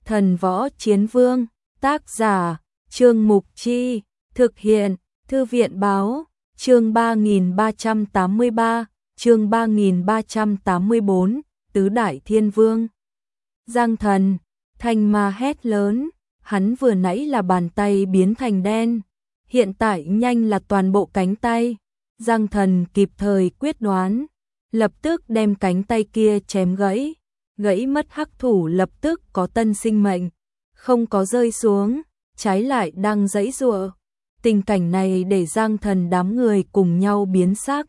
Thần Võ Chiến Vương, tác giả, Trương Mục Chi, thực hiện, Thư viện Báo, chương 3383, chương 3384, Tứ Đại Thiên Vương. Giang Thần, Thanh Ma hét lớn, hắn vừa nãy là bàn tay biến thành đen, hiện tại nhanh là toàn bộ cánh tay. Giang Thần kịp thời quyết đoán, lập tức đem cánh tay kia chém gãy, gãy mất hắc thủ lập tức có tân sinh mệnh, không có rơi xuống, trái lại đang giãy giụa. Tình cảnh này để Giang Thần đám người cùng nhau biến sắc.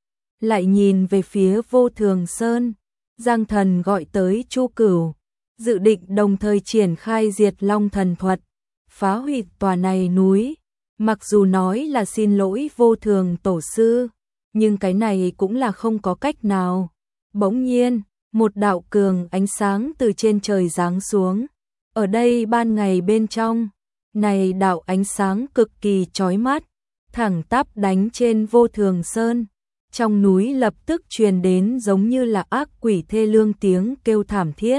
Lại nhìn về phía Vô Thường Sơn, Giang Thần gọi tới Chu Cửu, dự định đồng thời triển khai Diệt Long thần thuật, phá hủy tòa này núi. Mặc dù nói là xin lỗi Vô Thường tổ sư, nhưng cái này cũng là không có cách nào. Bỗng nhiên, một đạo cường ánh sáng từ trên trời giáng xuống. Ở đây ban ngày bên trong, này đạo ánh sáng cực kỳ chói mắt, thẳng tắp đánh trên Vô Thường Sơn. Trong núi lập tức truyền đến giống như là ác quỷ thê lương tiếng kêu thảm thiết.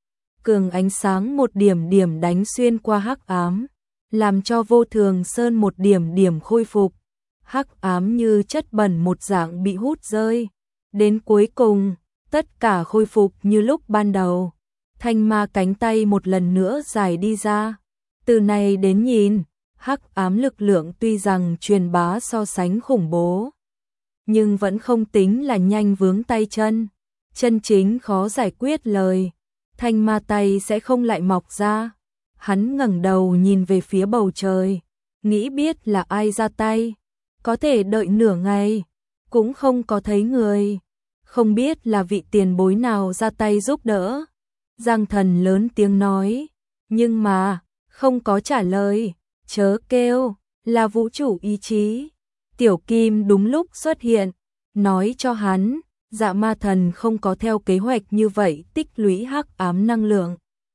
Cường ánh sáng một điểm điểm đánh xuyên qua hắc ám, làm cho Vô Thường Sơn một điểm điểm khôi phục. Hắc ám như chất bẩn một dạng bị hút rơi. Đến cuối cùng, tất cả khôi phục như lúc ban đầu. Thanh ma cánh tay một lần nữa dài đi ra. Từ này đến nhìn, hắc ám lực lượng tuy rằng truyền bá so sánh khủng bố, nhưng vẫn không tính là nhanh vướng tay chân. Chân chính khó giải quyết lời, thanh ma tay sẽ không lại mọc ra. Hắn ngẩng đầu nhìn về phía bầu trời, nghĩ biết là ai ra tay. Có thể đợi nửa ngày, cũng không có thấy người. Không biết là vị tiền bối nào ra tay giúp đỡ. Giang Thần lớn tiếng nói, nhưng mà, không có trả lời. Chớ kêu, là vũ trụ ý chí. Tiểu Kim đúng lúc xuất hiện, nói cho hắn, Dạ Ma Thần không có theo kế hoạch như vậy tích lũy hắc ám năng lượng.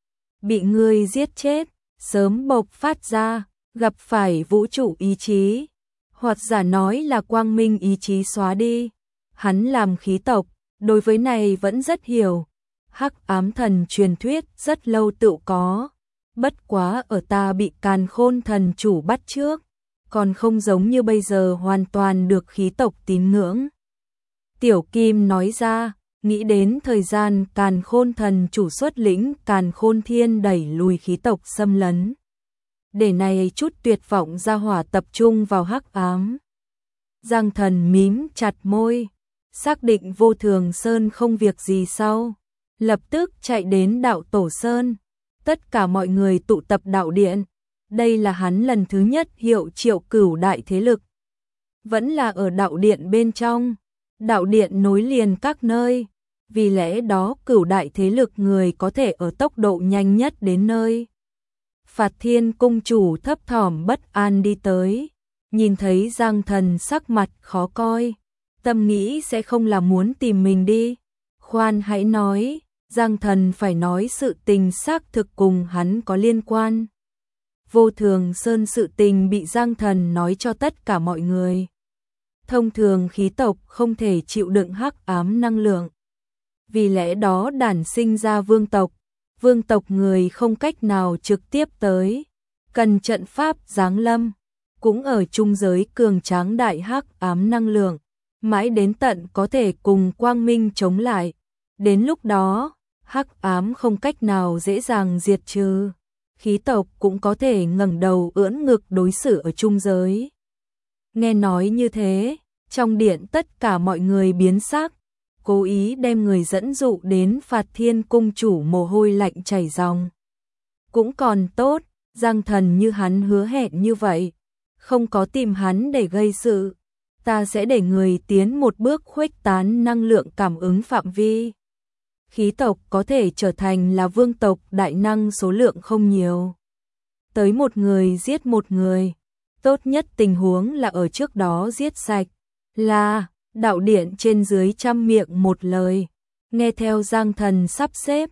Bị ngươi giết chết, sớm bộc phát ra, gặp phải vũ trụ ý chí. Hoặc giả nói là quang minh ý chí xóa đi. Hắn làm khí tộc, đối với này vẫn rất hiểu. Hắc ám thần truyền thuyết rất lâu tự có. Bất quá ở ta bị Càn Khôn thần chủ bắt trước, còn không giống như bây giờ hoàn toàn được khí tộc tín ngưỡng. Tiểu Kim nói ra, nghĩ đến thời gian Càn Khôn thần chủ xuất lĩnh Càn Khôn thiên đẩy lùi khí tộc xâm lấn. Để này chút tuyệt vọng ra hỏa tập trung vào hắc ám. Giang Thần mím chặt môi, xác định Vô Thường Sơn không việc gì sau, lập tức chạy đến Đạo Tổ Sơn. Tất cả mọi người tụ tập đạo điện. Đây là hắn lần thứ nhất hiệu triệu cửu đại thế lực. Vẫn là ở đạo điện bên trong. Đạo điện nối liền các nơi. Vì lẽ đó cửu đại thế lực người có thể ở tốc độ nhanh nhất đến nơi. Phạt Thiên cung chủ thấp thỏm bất an đi tới. Nhìn thấy Giang Thần sắc mặt khó coi. Tâm nghĩ sẽ không là muốn tìm mình đi. Khoan hãy nói. Giang Thần phải nói sự tình xác thực cùng hắn có liên quan. Vô Thường Sơn sự tình bị Giang Thần nói cho tất cả mọi người. Thông thường khí tộc không thể chịu đựng hắc ám năng lượng. Vì lẽ đó đản sinh ra vương tộc. Vương tộc người không cách nào trực tiếp tới. Cần trận pháp giáng lâm. Cũng ở trung giới cường tráng đại hắc ám năng lượng. Mãi đến tận có thể cùng quang minh chống lại. Đến lúc đó, hắc ám không cách nào dễ dàng diệt trừ. Khí tộc cũng có thể ngẩng đầu ưỡn ngực đối xử ở trung giới. Nghe nói như thế, trong điện tất cả mọi người biến sắc, cố ý đem người dẫn dụ đến Phạt Thiên cung chủ mồ hôi lạnh chảy ròng. Cũng còn tốt, Giang Thần như hắn hứa hẹn như vậy, không có tìm hắn để gây sự. Ta sẽ để người tiến một bước khuếch tán năng lượng cảm ứng phạm vi. Khí tộc có thể trở thành là vương tộc đại năng số lượng không nhiều. Tới một người giết một người. Tốt nhất tình huống là ở trước đó giết sạch. Là, đạo điện trên dưới trăm miệng một lời. Nghe theo Giang Thần sắp xếp.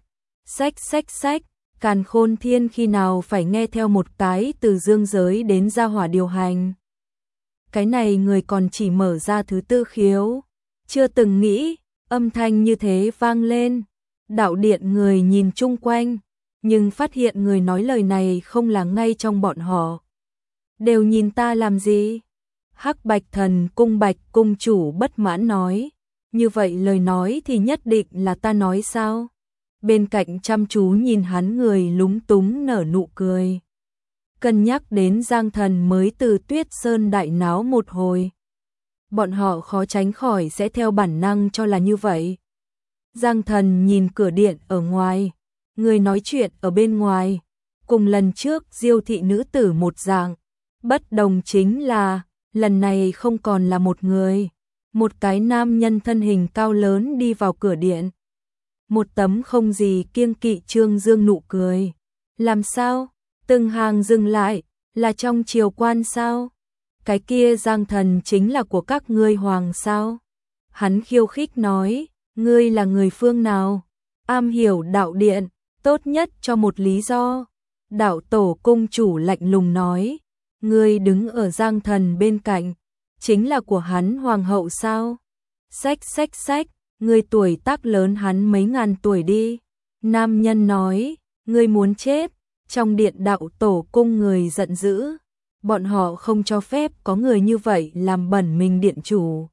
Xách. Càn Khôn thiên khi nào phải nghe theo một cái từ dương giới đến gia hỏa điều hành. Cái này người còn chỉ mở ra thứ tư khiếu. Chưa từng nghĩ, âm thanh như thế vang lên. Đạo điện người nhìn chung quanh, nhưng phát hiện người nói lời này không là ngay trong bọn họ. Đều nhìn ta làm gì? Hắc Bạch Thần Cung Bạch cung chủ bất mãn nói, như vậy lời nói thì nhất định là ta nói sao? Bên cạnh chăm chú nhìn hắn người lúng túng nở nụ cười. Cân nhắc đến Giang Thần mới từ Tuyết Sơn đại náo một hồi. Bọn họ khó tránh khỏi sẽ theo bản năng cho là như vậy. Giang Thần nhìn cửa điện ở ngoài, người nói chuyện ở bên ngoài, cùng lần trước Diêu thị nữ tử một dạng, bất đồng chính là lần này không còn là một người, một cái nam nhân thân hình cao lớn đi vào cửa điện. Một tấm không gì kiêng kỵ trương dương nụ cười. Làm sao? Từng hàng dừng lại, là trong triều quan sao? Cái kia Giang Thần chính là của các ngươi hoàng sao? Hắn khiêu khích nói, ngươi là người phương nào? Am hiểu đạo điện, tốt nhất cho một lý do. Đạo tổ cung chủ lạnh lùng nói, ngươi đứng ở Giang Thần bên cạnh, chính là của hắn hoàng hậu sao? Xách, ngươi tuổi tác lớn hắn mấy ngàn tuổi đi. Nam nhân nói, ngươi muốn chết. Trong điện đạo tổ cung người giận dữ, bọn họ không cho phép có người như vậy làm bẩn mình điện chủ.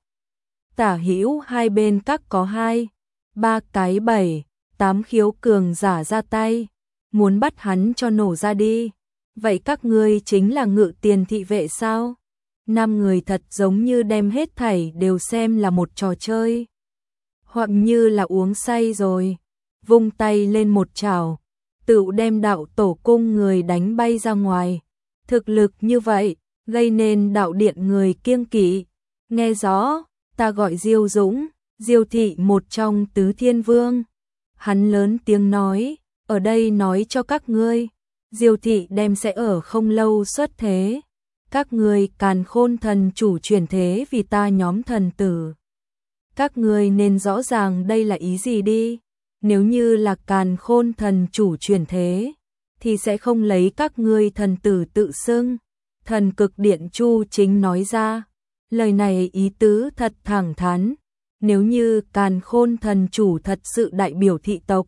Tả hữu hai bên các có 2, 3 cái 7, 8 khiếu cường giả ra tay, muốn bắt hắn cho nổ ra đi. Vậy các ngươi chính là Ngự Tiền thị vệ sao? 5 người thật giống như đem hết thảy đều xem là một trò chơi. Hoặc như là uống say rồi, vung tay lên một chảo, tự đem đạo tổ cung người đánh bay ra ngoài. Thực lực như vậy, gây nên đạo điện người kiêng kỵ. Nghe rõ, ta gọi Diêu Dũng, Diêu thị một trong tứ thiên vương. Hắn lớn tiếng nói, ở đây nói cho các ngươi, Diêu thị đem sẽ ở không lâu xuất thế. Các ngươi Càn Khôn thần chủ chuyển thế vì ta nhóm thần tử. Các ngươi nên rõ ràng đây là ý gì đi. Nếu như là Càn Khôn thần chủ chuyển thế, thì sẽ không lấy các ngươi thần tử tự xưng. Thần Cực Điện Chu Chính nói ra, lời này ý tứ thật thẳng thắn. Nếu như Càn Khôn thần chủ thật sự đại biểu thị tộc,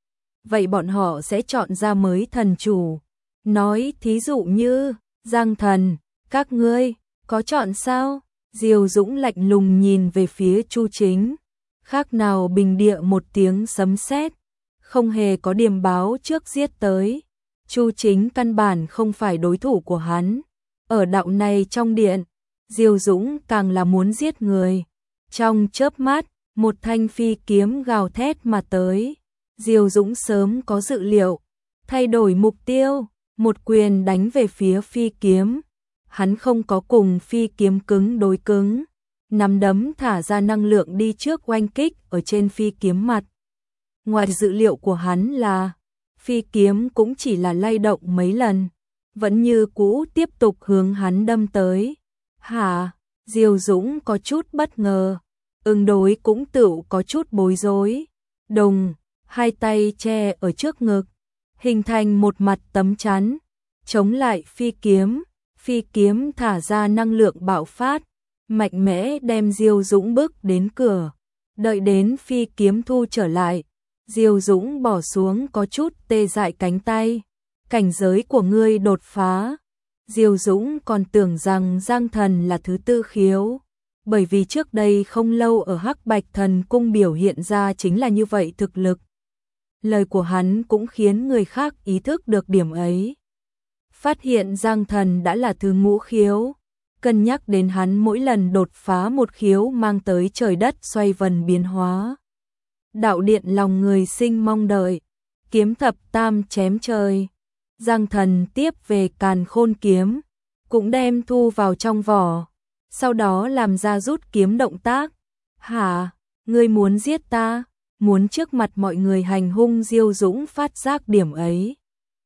vậy bọn họ sẽ chọn ra mới thần chủ. Nói thí dụ như, Giang Thần, các ngươi, có chọn sao? Diêu Dũng lạnh lùng nhìn về phía Chu Chính. Khác nào bình địa một tiếng sấm sét, không hề có điềm báo trước giết tới. Chu Chính căn bản không phải đối thủ của hắn. Ở đạo này trong điện, Diêu Dũng càng là muốn giết người. Trong chớp mắt, một thanh phi kiếm gào thét mà tới. Diêu Dũng sớm có dự liệu, thay đổi mục tiêu, một quyền đánh về phía phi kiếm. Hắn không có cùng phi kiếm cứng đối cứng, nắm đấm thả ra năng lượng đi trước oanh kích ở trên phi kiếm mặt. Ngoài dự liệu của hắn là, phi kiếm cũng chỉ là lay động mấy lần, vẫn như cũ tiếp tục hướng hắn đâm tới. Hả? Diêu Dũng có chút bất ngờ, ứng đối cũng tựu có chút bối rối. Đùng, hai tay che ở trước ngực, hình thành một mặt tấm chắn, chống lại phi kiếm. Phi kiếm thả ra năng lượng bạo phát, mạnh mẽ đem Diêu Dũng bước đến cửa. Đợi đến phi kiếm thu trở lại, Diêu Dũng bỏ xuống có chút tê dại cánh tay. Cảnh giới của ngươi đột phá. Diêu Dũng còn tưởng rằng Giang Thần là thứ tư khiếu, bởi vì trước đây không lâu ở Hắc Bạch Thần Cung biểu hiện ra chính là như vậy thực lực. Lời của hắn cũng khiến người khác ý thức được điểm ấy. Phát hiện Giang Thần đã là thứ ngũ khiếu, cân nhắc đến hắn mỗi lần đột phá một khiếu mang tới trời đất xoay vần biến hóa. Đạo điện lòng người sinh mong đợi, kiếm thập tam chém trời. Giang Thần tiếp về Càn Khôn kiếm, cũng đem thu vào trong vỏ, sau đó làm ra rút kiếm động tác. Hả? Ngươi muốn giết ta? Muốn trước mặt mọi người hành hung? Diêu Dũng phát giác điểm ấy,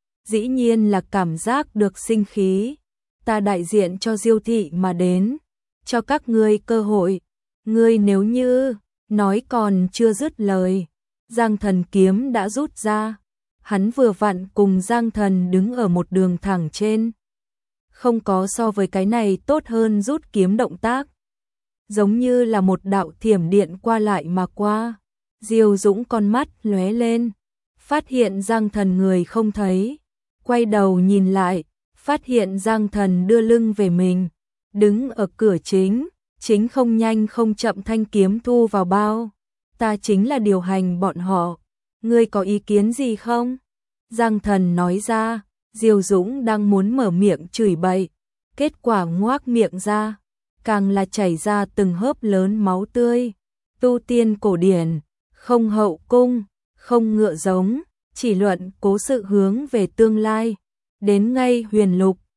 dĩ nhiên là cảm giác được sinh khí. Ta đại diện cho Diêu thị mà đến, cho các ngươi cơ hội. Ngươi nếu như, nói còn chưa dứt lời, Giang Thần kiếm đã rút ra. Hắn vừa vặn cùng Giang Thần đứng ở một đường thẳng trên. Không có so với cái này tốt hơn rút kiếm động tác. Giống như là một đạo thiểm điện qua lại mà qua. Diêu Dũng con mắt lóe lên, phát hiện Giang Thần người không thấy, quay đầu nhìn lại, phát hiện Giang Thần đưa lưng về mình, đứng ở cửa chính không nhanh không chậm thanh kiếm thu vào bao. Ta chính là điều hành bọn họ, ngươi có ý kiến gì không? Giang Thần nói ra, Diêu Dũng đang muốn mở miệng chửi bậy, kết quả ngoác miệng ra, càng là chảy ra từng hớp lớn máu tươi. Tu tiên cổ điển, không hậu cung, không ngựa giống, chỉ luận cố sự hướng về tương lai. Đến ngay huyền lục,